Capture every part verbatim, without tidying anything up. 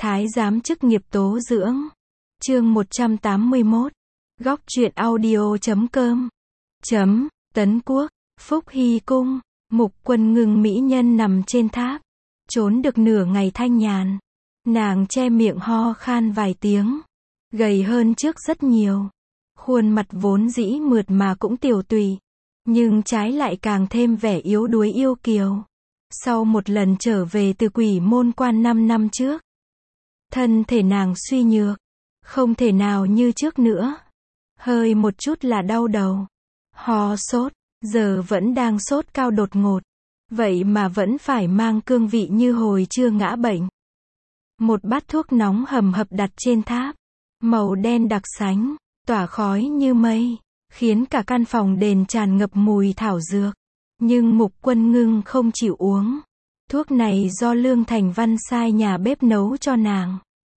Thái giám chức nghiệp tố dưỡng. Chương một trăm tám mươi mốt. Góc truyện audio chấm com. Chấm, Tấn Quốc, Phúc Hy Cung, Mục Quân Ngưng mỹ nhân nằm trên tháp. Trốn được nửa ngày thanh nhàn. Nàng che miệng ho khan vài tiếng. Gầy hơn trước rất nhiều. Khuôn mặt vốn dĩ mượt mà cũng tiều tụy. Nhưng trái lại càng thêm vẻ yếu đuối yêu kiều. Sau một lần trở về từ Quỷ Môn Quan năm năm trước. Thân thể nàng suy nhược. Không thể nào như trước nữa. Hơi một chút là đau đầu. Ho sốt, giờ vẫn đang sốt cao đột ngột. Vậy mà vẫn phải mang cương vị như hồi chưa ngã bệnh. Một bát thuốc nóng hầm hập đặt trên tháp. Màu đen đặc sánh, tỏa khói như mây, khiến cả căn phòng đền tràn ngập mùi thảo dược. Nhưng Mục Quân Ngưng không chịu uống. Thuốc này do Lương Thành Văn sai nhà bếp nấu cho nàng.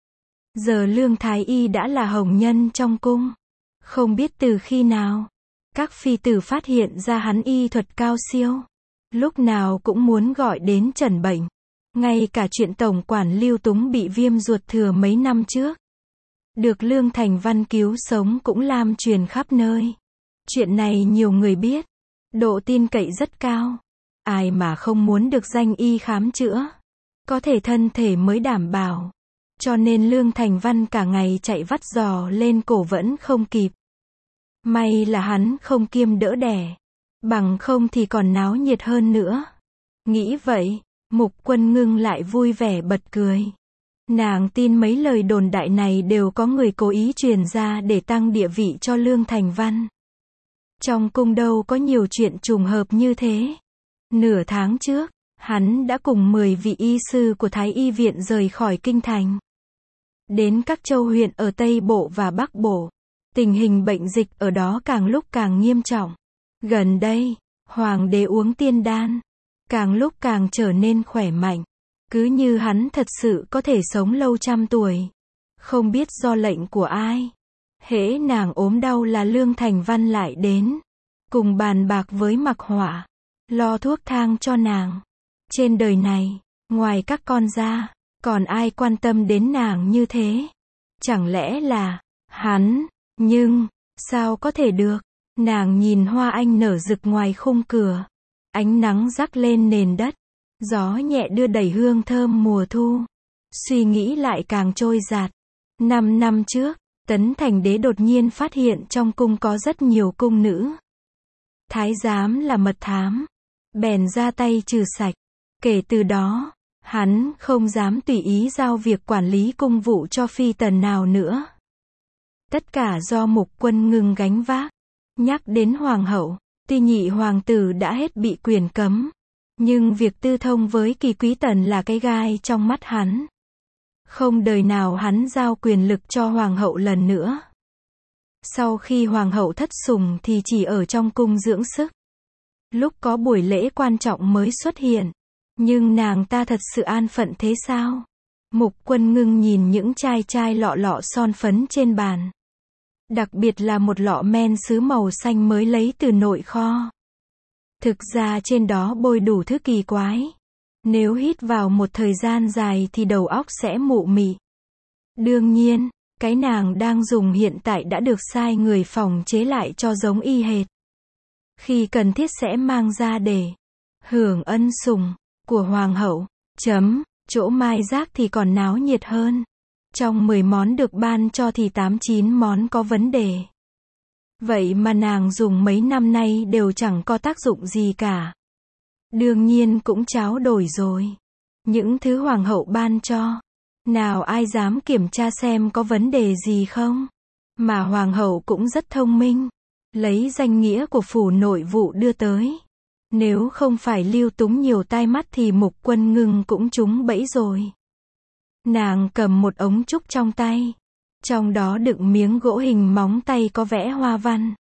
Giờ Lương Thái Y đã là hồng nhân trong cung. Không biết từ khi nào, các phi tử phát hiện ra hắn y thuật cao siêu. Lúc nào cũng muốn gọi đến trần bệnh. Ngay cả chuyện tổng quản Lưu Túng bị viêm ruột thừa mấy năm trước. Được Lương Thành Văn cứu sống cũng lan truyền khắp nơi. Chuyện này nhiều người biết. Độ tin cậy rất cao. Ai mà không muốn được danh y khám chữa. Có thể thân thể mới đảm bảo. Cho nên Lương Thành Văn cả ngày chạy vắt giò lên cổ vẫn không kịp. May là hắn không kiêm đỡ đẻ. Bằng không thì còn náo nhiệt hơn nữa. Nghĩ vậy, Mục Quân Ngưng lại vui vẻ bật cười. Nàng tin mấy lời đồn đại này đều có người cố ý truyền ra để tăng địa vị cho Lương Thành Văn. Trong cung đâu có nhiều chuyện trùng hợp như thế. Nửa tháng trước, hắn đã cùng mười vị y sư của Thái Y Viện rời khỏi kinh thành. Đến các châu huyện ở Tây Bộ và Bắc Bộ. Tình hình bệnh dịch ở đó càng lúc càng nghiêm trọng. Gần đây, Hoàng đế uống tiên đan. Càng lúc càng trở nên khỏe mạnh. Cứ như hắn thật sự có thể sống lâu trăm tuổi. Không biết do lệnh của ai. Hễ nàng ốm đau là Lương Thành Văn lại đến. Cùng bàn bạc với Mặc Họa. Lo thuốc thang cho nàng. Trên đời này, ngoài các con ra, còn ai quan tâm đến nàng như thế? Chẳng lẽ là hắn? Nhưng, sao có thể được? Nàng nhìn hoa anh nở rực ngoài khung cửa. Ánh nắng rắc lên nền đất. Gió nhẹ đưa đẩy hương thơm mùa thu. Suy nghĩ lại càng trôi dạt. Năm năm trước, Tấn Thành Đế đột nhiên phát hiện trong cung có rất nhiều cung nữ. Thái giám là mật thám. Bèn ra tay trừ sạch. Kể từ đó, hắn không dám tùy ý giao việc quản lý cung vụ cho phi tần nào nữa. Tất cả do Mục Quân Ngưng gánh vác. Nhắc đến hoàng hậu, tuy nhị hoàng tử đã hết bị quyền cấm. Nhưng việc tư thông với Kỳ Quý Tần là cái gai trong mắt hắn. Không đời nào hắn giao quyền lực cho hoàng hậu lần nữa. Sau khi hoàng hậu thất sủng thì chỉ ở trong cung dưỡng sức. Lúc có buổi lễ quan trọng mới xuất hiện. Nhưng nàng ta thật sự an phận thế sao? Mục Quân Ngưng nhìn những chai chai lọ lọ son phấn trên bàn. Đặc biệt là một lọ men sứ màu xanh mới lấy từ nội kho. Thực ra trên đó bôi đủ thứ kỳ quái. Nếu hít vào một thời gian dài thì đầu óc sẽ mụ mị. Đương nhiên, cái nàng đang dùng hiện tại đã được sai người phòng chế lại cho giống y hệt. Khi cần thiết sẽ mang ra để hưởng ân sủng của hoàng hậu. Chấm, chỗ mai giác thì còn náo nhiệt hơn. Trong mười món được ban cho thì tám chín món có vấn đề. Vậy mà nàng dùng mấy năm nay đều chẳng có tác dụng gì cả. Đương nhiên cũng tráo đổi rồi. Những thứ hoàng hậu ban cho. Nào ai dám kiểm tra xem có vấn đề gì không? Mà hoàng hậu cũng rất thông minh. Lấy danh nghĩa của phủ nội vụ đưa tới. Nếu không phải Lưu Túng nhiều tai mắt thì Mục Quân Ngưng cũng trúng bẫy rồi. Nàng cầm một ống trúc trong tay. Trong đó đựng miếng gỗ hình móng tay có vẽ hoa văn.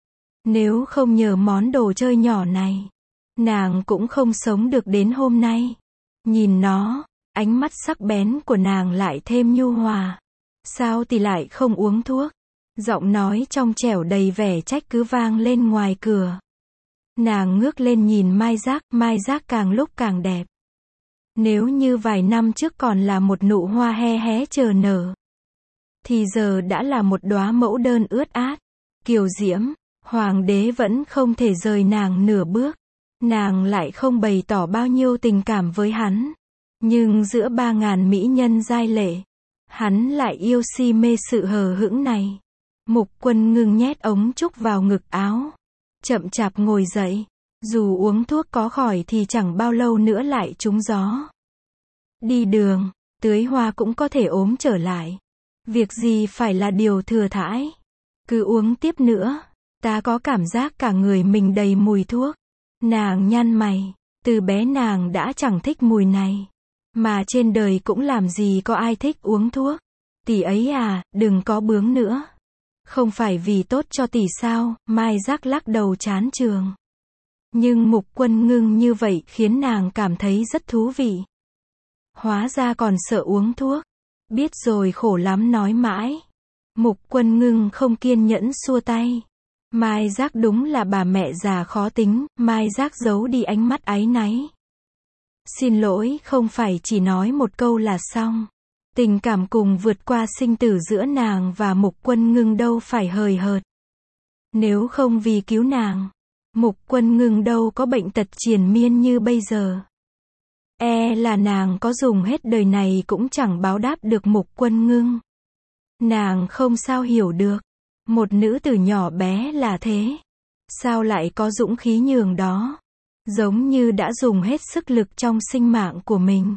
Nếu không nhờ món đồ chơi nhỏ này, nàng cũng không sống được đến hôm nay. Nhìn nó, ánh mắt sắc bén của nàng lại thêm nhu hòa. Sao thì lại không uống thuốc? Giọng nói trong trẻo đầy vẻ trách cứ vang lên ngoài cửa. Nàng ngước lên nhìn Mai Giác, Mai Giác càng lúc càng đẹp. Nếu như vài năm trước còn là một nụ hoa he hé chờ nở, thì giờ đã là một đóa mẫu đơn ướt át, kiều diễm. Hoàng đế vẫn không thể rời nàng nửa bước. Nàng lại không bày tỏ bao nhiêu tình cảm với hắn. Nhưng giữa ba ngàn mỹ nhân giai lệ, hắn lại yêu si mê sự hờ hững này. Mục Quân Ngưng nhét ống trúc vào ngực áo, chậm chạp ngồi dậy. Dù uống thuốc có khỏi thì chẳng bao lâu nữa lại trúng gió. Đi đường, tưới hoa cũng có thể ốm trở lại. Việc gì phải là điều thừa thãi. Cứ uống tiếp nữa, ta có cảm giác cả người mình đầy mùi thuốc. Nàng nhăn mày, từ bé nàng đã chẳng thích mùi này. Mà trên đời cũng làm gì có ai thích uống thuốc. Tỷ ấy à, đừng có bướng nữa. Không phải vì tốt cho tỷ sao, Mai Giác lắc đầu chán chường. Nhưng Mục Quân Ngưng như vậy khiến nàng cảm thấy rất thú vị. Hóa ra còn sợ uống thuốc. Biết rồi khổ lắm nói mãi. Mục Quân Ngưng không kiên nhẫn xua tay. Mai Giác đúng là bà mẹ già khó tính. Mai Giác giấu đi ánh mắt áy náy. Xin lỗi, không phải chỉ nói một câu là xong. Tình cảm cùng vượt qua sinh tử giữa nàng và Mục Quân Ngưng đâu phải hời hợt. Nếu không vì cứu nàng, Mục Quân Ngưng đâu có bệnh tật triền miên như bây giờ. E là nàng có dùng hết đời này cũng chẳng báo đáp được Mục Quân Ngưng. Nàng không sao hiểu được. Một nữ tử nhỏ bé là thế. Sao lại có dũng khí nhường đó. Giống như đã dùng hết sức lực trong sinh mạng của mình.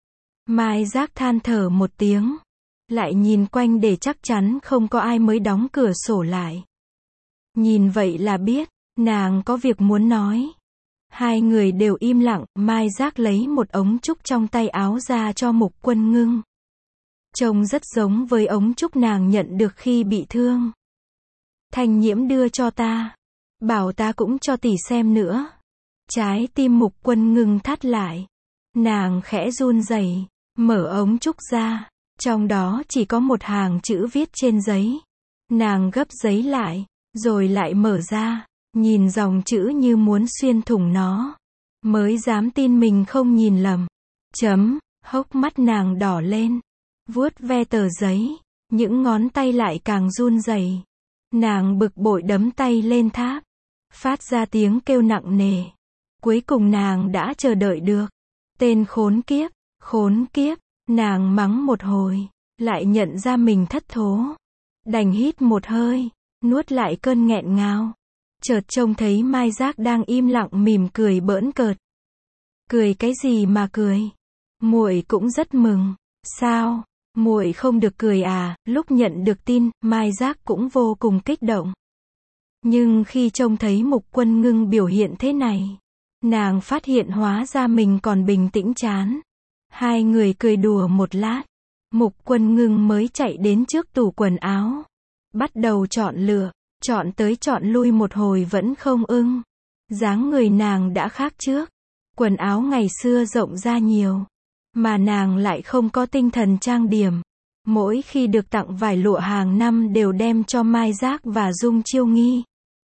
Mai Giác than thở một tiếng. Lại nhìn quanh để chắc chắn không có ai mới đóng cửa sổ lại. Nhìn vậy là biết, nàng có việc muốn nói. Hai người đều im lặng, Mai Giác lấy một ống trúc trong tay áo ra cho Mục Quân Ngưng. Trông rất giống với ống trúc nàng nhận được khi bị thương. Thanh Nhiễm đưa cho ta. Bảo ta cũng cho tỷ xem nữa. Trái tim Mục Quân Ngưng thắt lại. Nàng khẽ run rẩy, mở ống trúc ra. Trong đó chỉ có một hàng chữ viết trên giấy. Nàng gấp giấy lại, rồi lại mở ra. Nhìn dòng chữ như muốn xuyên thủng nó. Mới dám tin mình không nhìn lầm. Chấm, hốc mắt nàng đỏ lên. Vuốt ve tờ giấy. Những ngón tay lại càng run rẩy. Nàng bực bội đấm tay lên tháp. Phát ra tiếng kêu nặng nề. Cuối cùng nàng đã chờ đợi được. Tên khốn kiếp, khốn kiếp. Nàng mắng một hồi. Lại nhận ra mình thất thố. Đành hít một hơi. Nuốt lại cơn nghẹn ngào. Chợt trông thấy Mai Giác đang im lặng mỉm cười bỡn cợt. Cười cái gì mà cười? Muội cũng rất mừng. Sao? Muội không được cười à? Lúc nhận được tin, Mai Giác cũng vô cùng kích động. Nhưng khi trông thấy Mục Quân Ngưng biểu hiện thế này, nàng phát hiện hóa ra mình còn bình tĩnh chán. Hai người cười đùa một lát. Mục Quân Ngưng mới chạy đến trước tủ quần áo. Bắt đầu chọn lựa. Chọn tới chọn lui một hồi vẫn không ưng. Dáng người nàng đã khác trước. Quần áo ngày xưa rộng ra nhiều. Mà nàng lại không có tinh thần trang điểm. Mỗi khi được tặng vải lụa hàng năm đều đem cho Mai Giác và Dung Chiêu Nghi.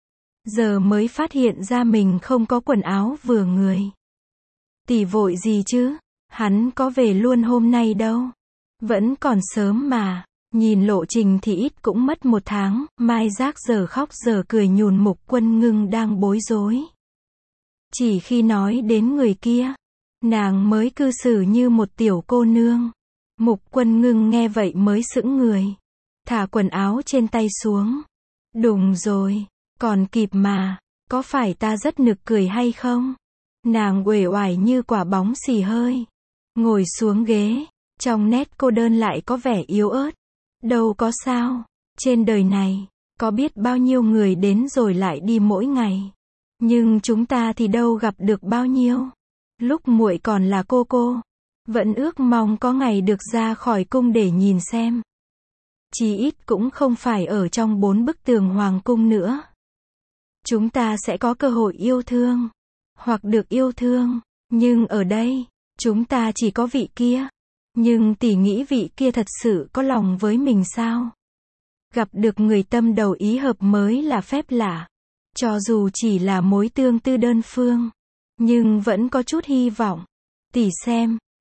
Giờ mới phát hiện ra mình không có quần áo vừa người. Tỷ vội gì chứ? Hắn có về luôn hôm nay đâu. Vẫn còn sớm mà. Nhìn lộ trình thì ít cũng mất một tháng. Mai Giác giờ khóc giờ cười nhùn Mục Quân Ngưng đang bối rối. Chỉ khi nói đến người kia, nàng mới cư xử như một tiểu cô nương. Mục Quân Ngưng nghe vậy mới sững người. Thả quần áo trên tay xuống. Đùng rồi, còn kịp mà. Có phải ta rất nực cười hay không? Nàng uể oải như quả bóng xì hơi. Ngồi xuống ghế. Trong nét cô đơn lại có vẻ yếu ớt. Đâu có sao. Trên đời này, có biết bao nhiêu người đến rồi lại đi mỗi ngày. Nhưng chúng ta thì đâu gặp được bao nhiêu. Lúc muội còn là cô cô, vẫn ước mong có ngày được ra khỏi cung để nhìn xem. Chí ít cũng không phải ở trong bốn bức tường hoàng cung nữa. Chúng ta sẽ có cơ hội yêu thương. Hoặc được yêu thương. Nhưng ở đây, chúng ta chỉ có vị kia. Nhưng tỷ nghĩ vị kia thật sự có lòng với mình sao? Gặp được người tâm đầu ý hợp mới là phép lạ. Cho dù chỉ là mối tương tư đơn phương. Nhưng vẫn có chút hy vọng. Tỷ xem,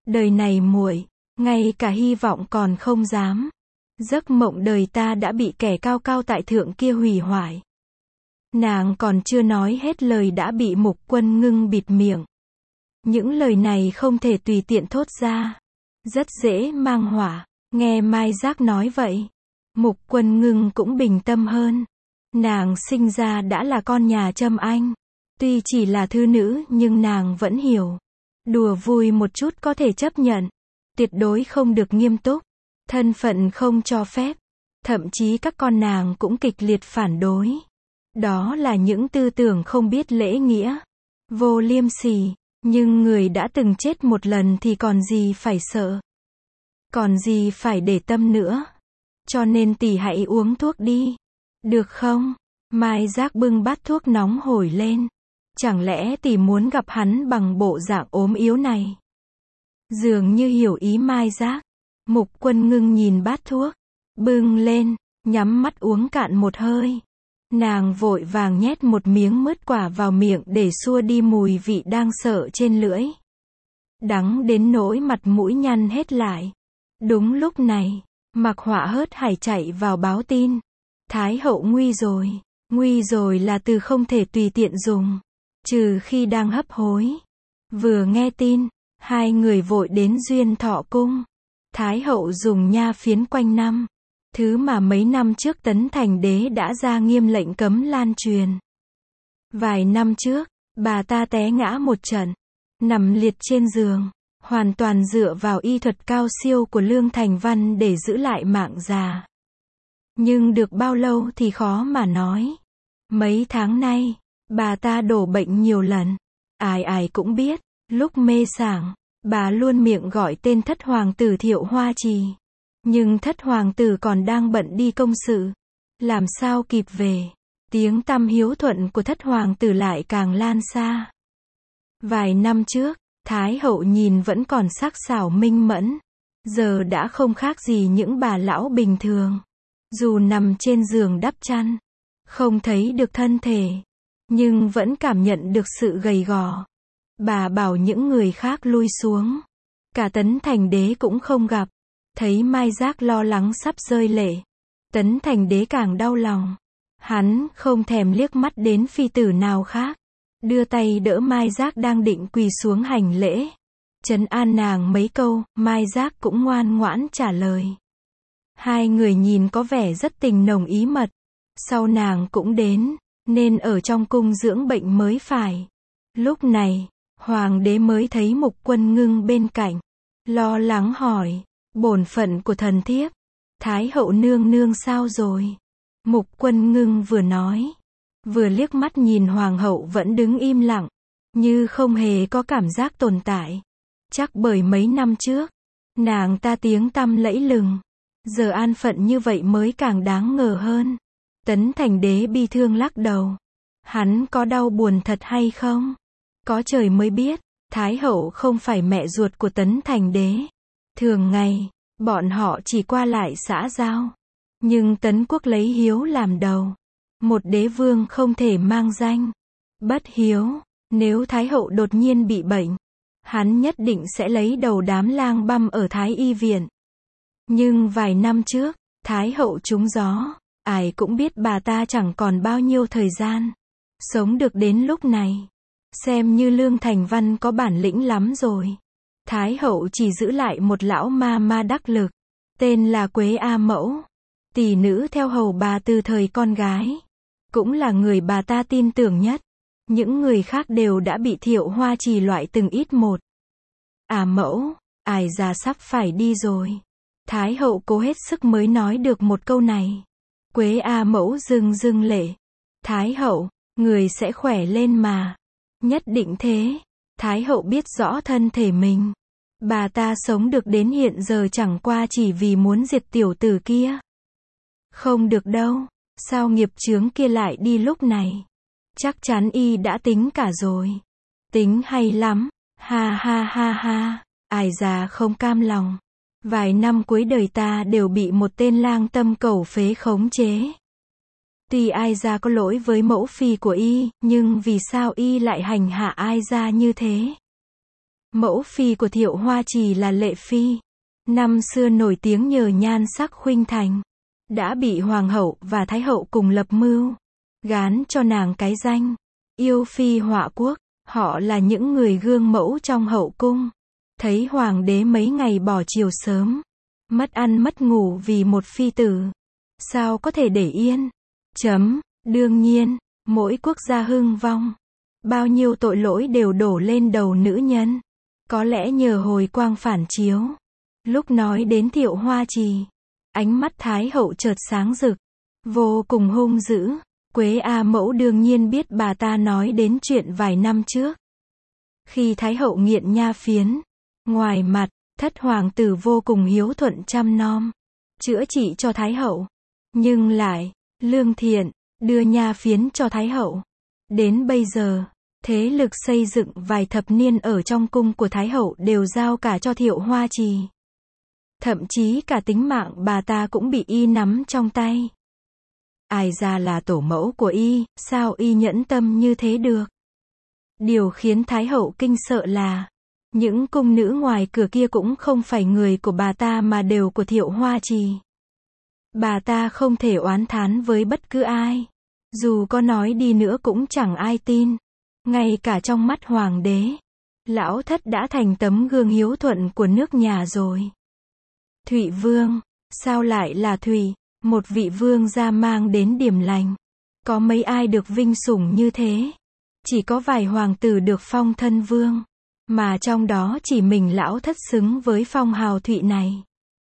Đời này muội, ngay cả hy vọng còn không dám. Giấc mộng đời ta đã bị kẻ cao cao tại thượng kia hủy hoại. Nàng còn chưa nói hết lời đã bị Mục Quân Ngưng bịt miệng. Những lời này không thể tùy tiện thốt ra. Rất dễ mang họa. Nghe Mai Giác nói vậy, Mục Quân Ngưng cũng bình tâm hơn. Nàng sinh ra đã là con nhà Trâm Anh. Tuy chỉ là thư nữ nhưng nàng vẫn hiểu. Đùa vui một chút có thể chấp nhận. Tuyệt đối không được nghiêm túc. Thân phận không cho phép. Thậm chí các con nàng cũng kịch liệt phản đối. Đó là những tư tưởng không biết lễ nghĩa. Vô liêm sỉ. Nhưng người đã từng chết một lần thì còn gì phải sợ. Còn gì phải để tâm nữa. Cho nên tỷ hãy uống thuốc đi. Được không? Mai Giác bưng bát thuốc nóng hổi lên. Chẳng lẽ tỷ muốn gặp hắn bằng bộ dạng ốm yếu này? Dường như hiểu ý Mai Giác. Mục Quân Ngưng nhìn bát thuốc. Bưng lên, nhắm mắt uống cạn một hơi. Nàng vội vàng nhét một miếng mứt quả vào miệng để xua đi mùi vị đang sợ trên lưỡi. Đắng đến nỗi mặt mũi nhăn hết lại. Đúng lúc này, Mạc Họa hớt hải chạy vào báo tin. Thái hậu nguy rồi. Nguy rồi là từ không thể tùy tiện dùng. Trừ khi đang hấp hối. Vừa nghe tin, hai người vội đến Duyên Thọ Cung. Thái hậu dùng nha phiến quanh năm. Thứ mà mấy năm trước Tấn Thành Đế đã ra nghiêm lệnh cấm lan truyền. Vài năm trước, bà ta té ngã một trận. Nằm liệt trên giường. Hoàn toàn dựa vào y thuật cao siêu của Lương Thành Văn để giữ lại mạng già. Nhưng được bao lâu thì khó mà nói. Mấy tháng nay, bà ta đổ bệnh nhiều lần. Ai ai cũng biết, lúc mê sảng, bà luôn miệng gọi tên thất hoàng tử Thiệu Hoa Trì. Nhưng thất hoàng tử còn đang bận đi công sự. Làm sao kịp về. Tiếng tăm hiếu thuận của thất hoàng tử lại càng lan xa. Vài năm trước, Thái hậu nhìn vẫn còn sắc sảo minh mẫn. Giờ đã không khác gì những bà lão bình thường. Dù nằm trên giường đắp chăn, không thấy được thân thể, nhưng vẫn cảm nhận được sự gầy gò. Bà bảo những người khác lui xuống. Cả Tấn Thành Đế cũng không gặp. Thấy Mai Giác lo lắng sắp rơi lệ. Tấn Thành Đế càng đau lòng. Hắn không thèm liếc mắt đến phi tử nào khác. Đưa tay đỡ Mai Giác đang định quỳ xuống hành lễ. Trấn an nàng mấy câu, Mai Giác cũng ngoan ngoãn trả lời. Hai người nhìn có vẻ rất tình nồng ý mật. Sau nàng cũng đến, nên ở trong cung dưỡng bệnh mới phải. Lúc này, Hoàng đế mới thấy Mục Quân Ngưng bên cạnh. Lo lắng hỏi, bổn phận của thần thiếp. Thái hậu nương nương sao rồi? Mục Quân Ngưng vừa nói, vừa liếc mắt nhìn Hoàng hậu vẫn đứng im lặng, như không hề có cảm giác tồn tại. Chắc bởi mấy năm trước, nàng ta tiếng tăm lẫy lừng. Giờ an phận như vậy mới càng đáng ngờ hơn. Tấn Thành Đế bi thương lắc đầu. Hắn có đau buồn thật hay không? Có trời mới biết, Thái hậu không phải mẹ ruột của Tấn Thành Đế. Thường ngày, bọn họ chỉ qua lại xã giao. Nhưng Tấn quốc lấy hiếu làm đầu. Một đế vương không thể mang danh bất hiếu. Nếu Thái hậu đột nhiên bị bệnh, hắn nhất định sẽ lấy đầu đám lang băm ở Thái y viện. Nhưng vài năm trước, Thái hậu trúng gió. Ai cũng biết bà ta chẳng còn bao nhiêu thời gian sống được đến lúc này. Xem như Lương Thành Văn có bản lĩnh lắm rồi. Thái hậu chỉ giữ lại một lão ma ma đắc lực, tên là Quế A Mẫu. Tỷ nữ theo hầu bà từ thời con gái. Cũng là người bà ta tin tưởng nhất. Những người khác đều đã bị Thiệu Hoa Trì loại từng ít một. À Mẫu, ai già sắp phải đi rồi. Thái hậu cố hết sức mới nói được một câu này. Quế A Mẫu rưng rưng lệ. Thái hậu, người sẽ khỏe lên mà. Nhất định thế. Thái hậu biết rõ thân thể mình. Bà ta sống được đến hiện giờ chẳng qua chỉ vì muốn diệt tiểu tử kia. Không được đâu. Sao nghiệp chướng kia lại đi lúc này? Chắc chắn y đã tính cả rồi. Tính hay lắm. Ha ha ha ha. Ai già không cam lòng. Vài năm cuối đời ta đều bị một tên lang tâm cầu phế khống chế. Tuy ai ra có lỗi với mẫu phi của y, nhưng vì sao y lại hành hạ ai ra như thế? Mẫu phi của Thiệu Hoa Trì là Lệ Phi. Năm xưa nổi tiếng nhờ nhan sắc khuynh thành. Đã bị Hoàng hậu và Thái hậu cùng lập mưu. Gán cho nàng cái danh. Yêu phi họa quốc. Họ là những người gương mẫu trong hậu cung. Thấy hoàng đế mấy ngày bỏ chiều sớm. Mất ăn mất ngủ vì một phi tử. Sao có thể để yên? Chấm. Đương nhiên, mỗi quốc gia hưng vong. Bao nhiêu tội lỗi đều đổ lên đầu nữ nhân. Có lẽ nhờ hồi quang phản chiếu. Lúc nói đến Thiệu Hoa Trì, ánh mắt Thái hậu chợt sáng rực. Vô cùng hung dữ. Quế A Mẫu đương nhiên biết bà ta nói đến chuyện vài năm trước. Khi Thái hậu nghiện nha phiến. Ngoài mặt, thất hoàng tử vô cùng hiếu thuận chăm nom. Chữa trị cho Thái hậu. Nhưng lại, lương thiện, đưa nha phiến cho Thái hậu. Đến bây giờ, thế lực xây dựng vài thập niên ở trong cung của Thái hậu đều giao cả cho Thiệu Hoa Trì. Thậm chí cả tính mạng bà ta cũng bị y nắm trong tay. Ai ra là tổ mẫu của y, sao y nhẫn tâm như thế được? Điều khiến Thái hậu kinh sợ là, những cung nữ ngoài cửa kia cũng không phải người của bà ta mà đều của Thiệu Hoa Trì. Bà ta không thể oán thán với bất cứ ai. Dù có nói đi nữa cũng chẳng ai tin. Ngay cả trong mắt hoàng đế, lão thất đã thành tấm gương hiếu thuận của nước nhà rồi. Thụy Vương, sao lại là Thụy? Một vị vương gia mang đến điểm lành. Có mấy ai được vinh sủng như thế? Chỉ có vài hoàng tử được phong thân vương. Mà trong đó chỉ mình lão thất xứng với phong hào Thụy này.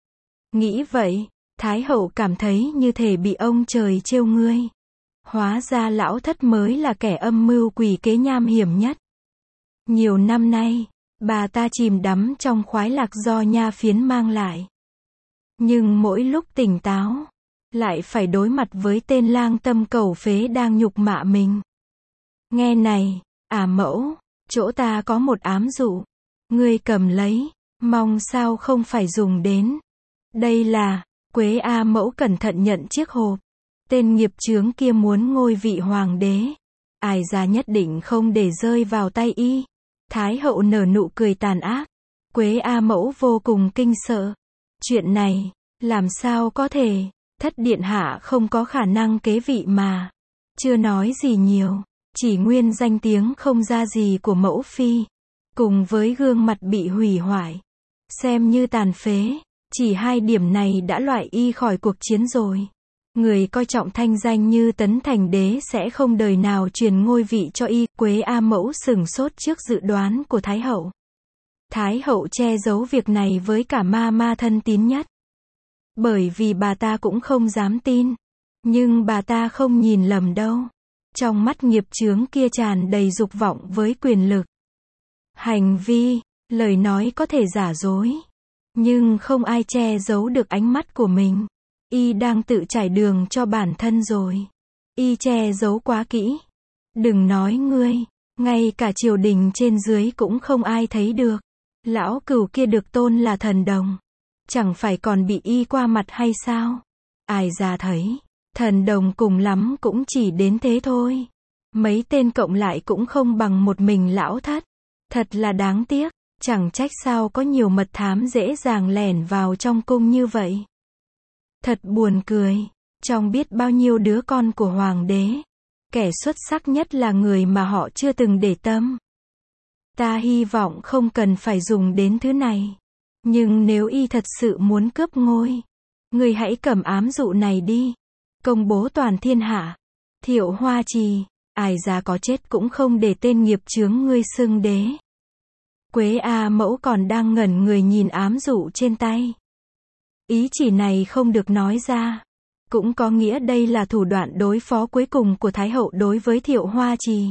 Nghĩ vậy, Thái hậu cảm thấy như thể bị ông trời trêu ngươi. Hóa ra lão thất mới là kẻ âm mưu quỷ kế nham hiểm nhất. Nhiều năm nay, bà ta chìm đắm trong khoái lạc do nha phiến mang lại. Nhưng mỗi lúc tỉnh táo, lại phải đối mặt với tên lang tâm cầu phế đang nhục mạ mình. Nghe này, à mẫu, chỗ ta có một ám dụ. Ngươi cầm lấy, mong sao không phải dùng đến. Đây là, Quế A Mẫu cẩn thận nhận chiếc hộp. Tên nghiệp chướng kia muốn ngôi vị hoàng đế. Ai ra nhất định không để rơi vào tay y. Thái hậu nở nụ cười tàn ác. Quế A Mẫu vô cùng kinh sợ. Chuyện này, làm sao có thể, thất điện hạ không có khả năng kế vị mà. Chưa nói gì nhiều, chỉ nguyên danh tiếng không ra gì của mẫu phi. Cùng với gương mặt bị hủy hoại. Xem như tàn phế, chỉ hai điểm này đã loại y khỏi cuộc chiến rồi. Người coi trọng thanh danh như Tấn Thành Đế sẽ không đời nào truyền ngôi vị cho y. Quế A Mẫu sửng sốt trước dự đoán của Thái hậu. Thái hậu che giấu việc này với cả ma ma thân tín nhất. Bởi vì bà ta cũng không dám tin. Nhưng bà ta không nhìn lầm đâu. Trong mắt nghiệp chướng kia tràn đầy dục vọng với quyền lực. Hành vi, lời nói có thể giả dối. Nhưng không ai che giấu được ánh mắt của mình. Y đang tự trải đường cho bản thân rồi. Y che giấu quá kỹ. Đừng nói ngươi, ngay cả triều đình trên dưới cũng không ai thấy được. Lão cửu kia được tôn là thần đồng. Chẳng phải còn bị y qua mặt hay sao? Ai ra thấy, thần đồng cùng lắm cũng chỉ đến thế thôi. Mấy tên cộng lại cũng không bằng một mình lão thất. Thật là đáng tiếc, chẳng trách sao có nhiều mật thám dễ dàng lẻn vào trong cung như vậy. Thật buồn cười, trong biết bao nhiêu đứa con của hoàng đế, kẻ xuất sắc nhất là người mà họ chưa từng để tâm. Ta hy vọng không cần phải dùng đến thứ này. Nhưng nếu y thật sự muốn cướp ngôi, người hãy cầm ám dụ này đi. Công bố toàn thiên hạ. Thiệu Hoa Trì, ai ra có chết cũng không để tên nghiệp chướng ngươi xưng đế. Quế A Mẫu còn đang ngẩn người nhìn ám dụ trên tay. Ý chỉ này không được nói ra. Cũng có nghĩa đây là thủ đoạn đối phó cuối cùng của Thái hậu đối với Thiệu Hoa Trì.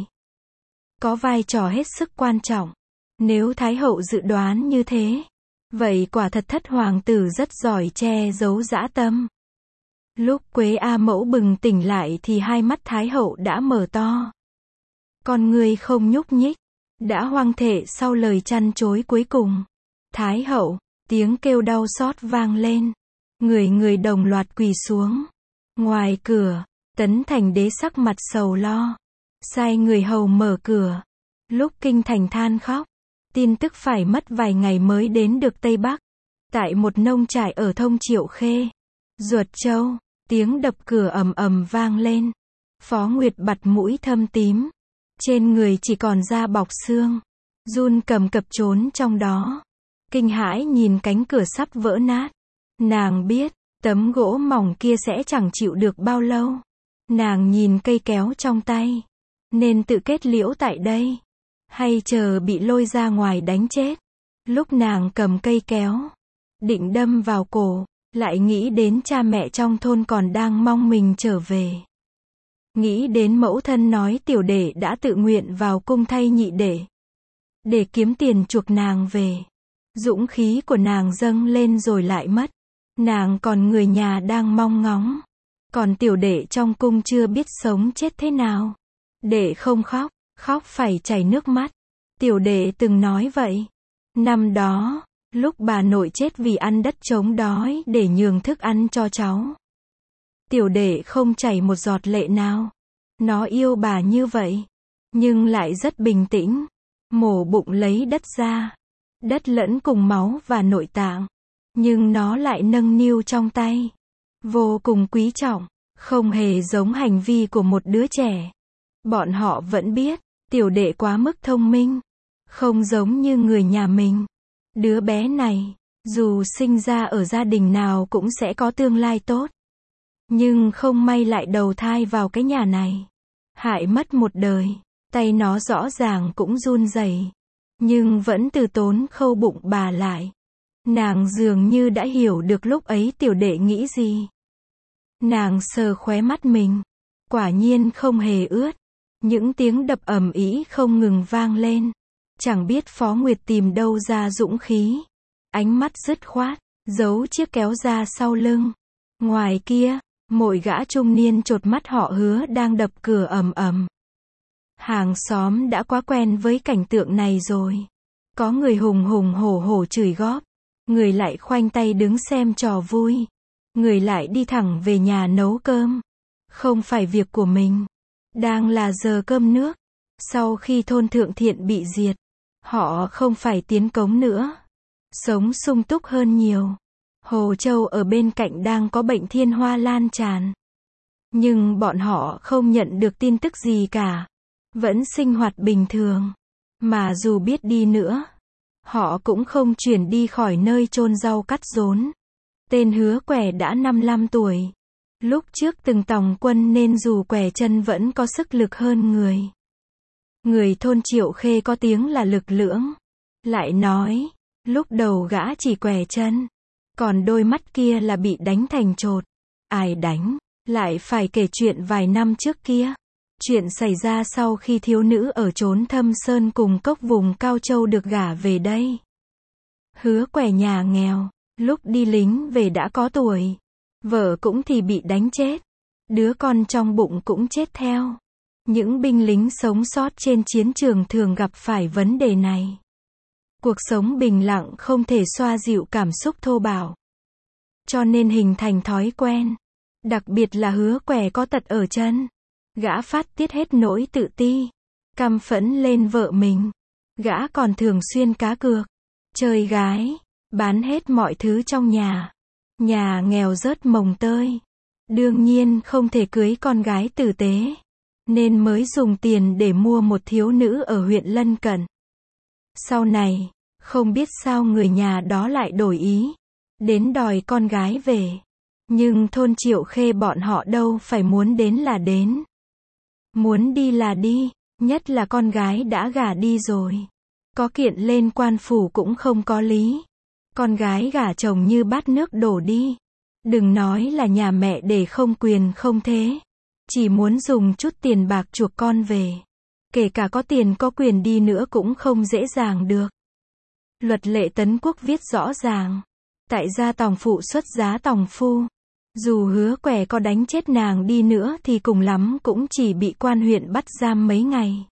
Có vai trò hết sức quan trọng. Nếu Thái hậu dự đoán như thế, vậy quả thật thất hoàng tử rất giỏi che giấu dã tâm. Lúc Quế A Mẫu bừng tỉnh lại thì hai mắt Thái hậu đã mở to. Con người không nhúc nhích, đã hoang thể sau lời chăn chối cuối cùng. Thái hậu, tiếng kêu đau xót vang lên. Người người đồng loạt quỳ xuống. Ngoài cửa, Tấn Thành Đế sắc mặt sầu lo. Sai người hầu mở cửa. Lúc kinh thành than khóc, Tin tức phải mất vài ngày mới đến được Tây Bắc. Tại một nông trại ở Thông Triệu Khê, Duật Châu, tiếng đập cửa ầm ầm vang lên. Phó Nguyệt bặt mũi thâm tím. Trên người chỉ còn da bọc xương. Run cầm cập trốn trong đó. Kinh hãi nhìn cánh cửa sắp vỡ nát. Nàng biết, tấm gỗ mỏng kia sẽ chẳng chịu được bao lâu. Nàng nhìn cây kéo trong tay. Nên tự kết liễu tại đây. Hay chờ bị lôi ra ngoài đánh chết. Lúc nàng cầm cây kéo, định đâm vào cổ, lại nghĩ đến cha mẹ trong thôn còn đang mong mình trở về. Nghĩ đến mẫu thân nói tiểu đệ đã tự nguyện vào cung thay nhị đệ. Để kiếm tiền chuộc nàng về. Dũng khí của nàng dâng lên rồi lại mất. Nàng còn người nhà đang mong ngóng. Còn tiểu đệ trong cung chưa biết sống chết thế nào. Đệ không khóc, khóc phải chảy nước mắt. Tiểu đệ từng nói vậy. Năm đó, lúc bà nội chết vì ăn đất chống đói để nhường thức ăn cho cháu. Tiểu đệ không chảy một giọt lệ nào. Nó yêu bà như vậy. Nhưng lại rất bình tĩnh. Mổ bụng lấy đất ra. Đất lẫn cùng máu và nội tạng. Nhưng nó lại nâng niu trong tay. Vô cùng quý trọng. Không hề giống hành vi của một đứa trẻ. Bọn họ vẫn biết, tiểu đệ quá mức thông minh. Không giống như người nhà mình. Đứa bé này, dù sinh ra ở gia đình nào cũng sẽ có tương lai tốt. Nhưng không may lại đầu thai vào cái nhà này. Hại mất một đời. Tay nó rõ ràng cũng run rẩy. Nhưng vẫn từ tốn khâu bụng bà lại. Nàng dường như đã hiểu được lúc ấy tiểu đệ nghĩ gì. Nàng sờ khóe mắt mình. Quả nhiên không hề ướt. Những tiếng đập ầm ĩ không ngừng vang lên. Chẳng biết Phó Nguyệt tìm đâu ra dũng khí. Ánh mắt dứt khoát, giấu chiếc kéo ra sau lưng. Ngoài kia, mỗi gã trung niên chột mắt họ Hứa đang đập cửa ầm ầm. Hàng xóm đã quá quen với cảnh tượng này rồi. Có người hùng hùng hổ hổ chửi góp. Người lại khoanh tay đứng xem trò vui. Người lại đi thẳng về nhà nấu cơm. Không phải việc của mình. Đang là giờ cơm nước. Sau khi thôn Thượng Thiện bị diệt, họ không phải tiến cống nữa. Sống sung túc hơn nhiều. Hồ Châu ở bên cạnh đang có bệnh thiên hoa lan tràn. Nhưng bọn họ không nhận được tin tức gì cả. Vẫn sinh hoạt bình thường. Mà dù biết đi nữa, họ cũng không chuyển đi khỏi nơi chôn rau cắt rốn. Tên Hứa Quẻ đã năm mươi lăm tuổi. Lúc trước từng tòng quân nên dù quẻ chân vẫn có sức lực hơn người. Người thôn Triệu Khê có tiếng là lực lưỡng. Lại nói, lúc đầu gã chỉ quẻ chân. Còn đôi mắt kia là bị đánh thành trột. Ai đánh? Lại phải kể chuyện vài năm trước kia. Chuyện xảy ra sau khi thiếu nữ ở chốn Thâm Sơn cùng cốc vùng Cao Châu được gả về đây. Hứa Quẻ nhà nghèo, lúc đi lính về đã có tuổi. Vợ cũng thì bị đánh chết. Đứa con trong bụng cũng chết theo. Những binh lính sống sót trên chiến trường thường gặp phải vấn đề này. Cuộc sống bình lặng không thể xoa dịu cảm xúc thô bạo. Cho nên hình thành thói quen. Đặc biệt là Hứa Quẻ có tật ở chân. Gã phát tiết hết nỗi tự ti. Căm phẫn lên vợ mình. Gã còn thường xuyên cá cược. Chơi gái. Bán hết mọi thứ trong nhà. Nhà nghèo rớt mồng tơi. Đương nhiên không thể cưới con gái tử tế. Nên mới dùng tiền để mua một thiếu nữ ở huyện lân cận. Sau này, không biết sao người nhà đó lại đổi ý. Đến đòi con gái về. Nhưng thôn Triệu Khê bọn họ đâu phải muốn đến là đến. Muốn đi là đi. Nhất là con gái đã gả đi rồi. Có kiện lên quan phủ cũng không có lý. Con gái gả chồng như bát nước đổ đi. Đừng nói là nhà mẹ để không quyền không thế. Chỉ muốn dùng chút tiền bạc chuộc con về. Kể cả có tiền có quyền đi nữa cũng không dễ dàng được. Luật lệ Tấn Quốc viết rõ ràng. Tại gia tòng phụ xuất giá tòng phu. Dù Hứa Quẻ có đánh chết nàng đi nữa thì cùng lắm cũng chỉ bị quan huyện bắt giam mấy ngày.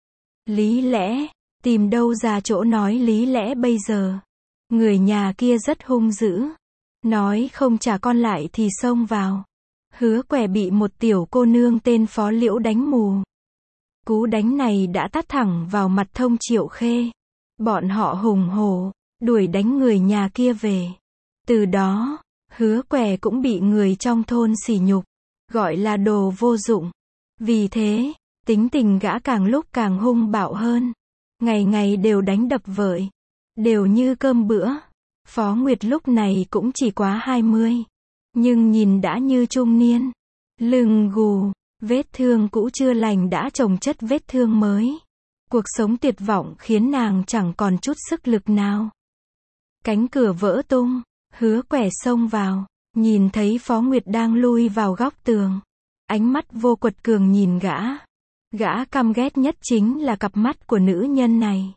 Lý lẽ, tìm đâu ra chỗ nói lý lẽ bây giờ. Người nhà kia rất hung dữ. Nói không trả con lại thì xông vào. Hứa Quẻ bị một tiểu cô nương tên Phó Liễu đánh mù. Cú đánh này đã tát thẳng vào mặt Thông Triệu Khê. Bọn họ hùng hổ, đuổi đánh người nhà kia về. Từ đó, Hứa Què cũng bị người trong thôn sỉ nhục, gọi là đồ vô dụng. Vì thế, tính tình gã càng lúc càng hung bạo hơn. Ngày ngày đều đánh đập vợi, đều như cơm bữa. Phó Nguyệt lúc này cũng chỉ quá hai mươi, nhưng nhìn đã như trung niên. Lưng gù, vết thương cũ chưa lành đã chồng chất vết thương mới. Cuộc sống tuyệt vọng khiến nàng chẳng còn chút sức lực nào. Cánh cửa vỡ tung, Hứa Què xông vào, nhìn thấy Phó Nguyệt đang lui vào góc tường. Ánh mắt vô quật cường nhìn gã. Gã căm ghét nhất chính là cặp mắt của nữ nhân này.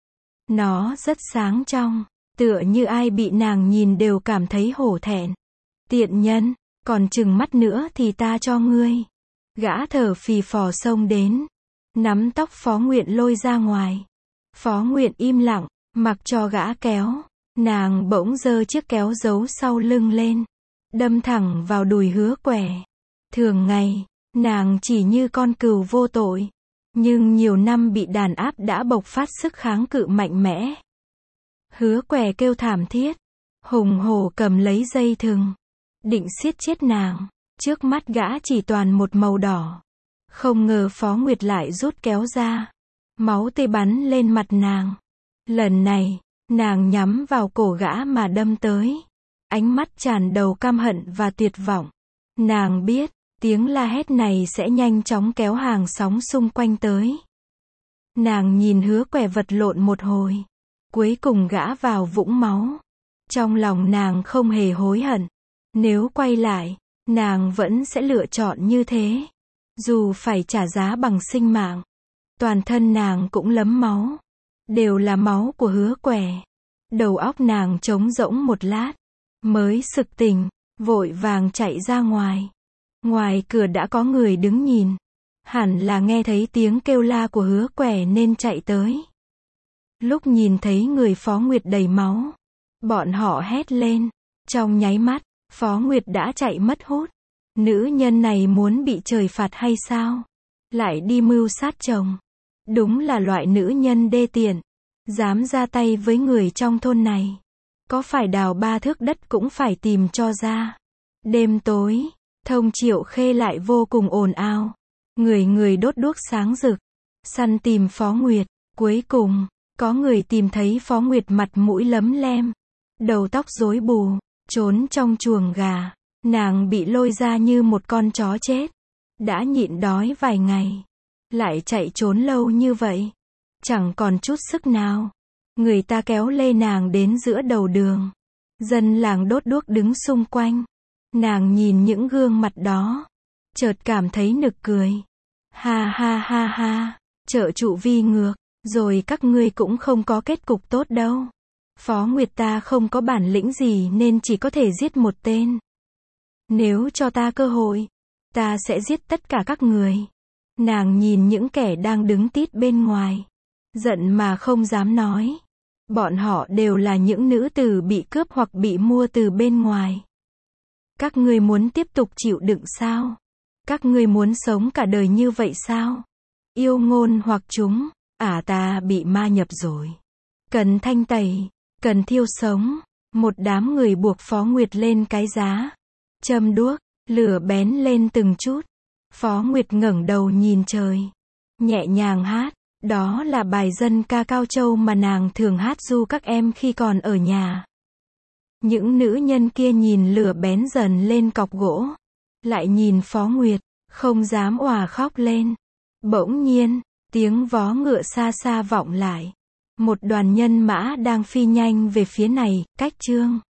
Nó rất sáng trong, tựa như ai bị nàng nhìn đều cảm thấy hổ thẹn. Tiện nhân, còn chừng mắt nữa thì ta cho ngươi. Gã thở phì phò xông đến, nắm tóc Phó Nguyệt lôi ra ngoài. Phó Nguyệt im lặng, mặc cho gã kéo. Nàng bỗng giơ chiếc kéo giấu sau lưng lên, đâm thẳng vào đùi Hứa Què. Thường ngày, nàng chỉ như con cừu vô tội, nhưng nhiều năm bị đàn áp đã bộc phát sức kháng cự mạnh mẽ. Hứa Què kêu thảm thiết, hùng hổ cầm lấy dây thừng, định siết chết nàng. Trước mắt gã chỉ toàn một màu đỏ. Không ngờ Phó Nguyệt lại rút kéo ra, máu tươi bắn lên mặt nàng. Lần này, nàng nhắm vào cổ gã mà đâm tới. Ánh mắt tràn đầu căm hận và tuyệt vọng. Nàng biết, tiếng la hét này sẽ nhanh chóng kéo hàng sóng xung quanh tới. Nàng nhìn Hứa Què vật lộn một hồi, cuối cùng gã vào vũng máu. Trong lòng nàng không hề hối hận. Nếu quay lại, nàng vẫn sẽ lựa chọn như thế. Dù phải trả giá bằng sinh mạng. Toàn thân nàng cũng lấm máu. Đều là máu của Hứa Què. Đầu óc nàng trống rỗng một lát, mới sực tỉnh, vội vàng chạy ra ngoài. Ngoài cửa đã có người đứng nhìn. Hẳn là nghe thấy tiếng kêu la của Hứa Què nên chạy tới. Lúc nhìn thấy người Phó Nguyệt đầy máu, bọn họ hét lên. Trong nháy mắt, Phó Nguyệt đã chạy mất hút. Nữ nhân này muốn bị trời phạt hay sao? Lại đi mưu sát chồng. Đúng là loại nữ nhân đê tiện. Dám ra tay với người trong thôn này. Có phải đào ba thước đất cũng phải tìm cho ra. Đêm tối, Thông Triệu Khê lại vô cùng ồn ào. Người người đốt đuốc sáng rực. Săn tìm Phó Nguyệt. Cuối cùng, có người tìm thấy Phó Nguyệt mặt mũi lấm lem. Đầu tóc rối bù, trốn trong chuồng gà. Nàng bị lôi ra như một con chó chết. Đã nhịn đói vài ngày. Lại chạy trốn lâu như vậy. Chẳng còn chút sức nào. Người ta kéo lê nàng đến giữa đầu đường. Dân làng đốt đuốc đứng xung quanh. Nàng nhìn những gương mặt đó. Chợt cảm thấy nực cười. Ha ha ha ha. Trợ trụ vi ngược. Rồi các ngươi cũng không có kết cục tốt đâu. Phó Nguyệt ta không có bản lĩnh gì nên chỉ có thể giết một tên. Nếu cho ta cơ hội, ta sẽ giết tất cả các người. Nàng nhìn những kẻ đang đứng tít bên ngoài. Giận mà không dám nói. Bọn họ đều là những nữ tử bị cướp hoặc bị mua từ bên ngoài. Các ngươi muốn tiếp tục chịu đựng sao? Các ngươi muốn sống cả đời như vậy sao? Yêu ngôn hoặc chúng, ả ta bị ma nhập rồi. Cần thanh tẩy, cần thiêu sống. Một đám người buộc Phó Nguyệt lên cái giá. Châm đuốc, lửa bén lên từng chút. Phó Nguyệt ngẩng đầu nhìn trời. Nhẹ nhàng hát. Đó là bài dân ca Cao Châu mà nàng thường hát ru các em khi còn ở nhà. Những nữ nhân kia nhìn lửa bén dần lên cọc gỗ. Lại nhìn Phó Nguyệt, không dám òa khóc lên. Bỗng nhiên, tiếng vó ngựa xa xa vọng lại. Một đoàn nhân mã đang phi nhanh về phía này, cách Trương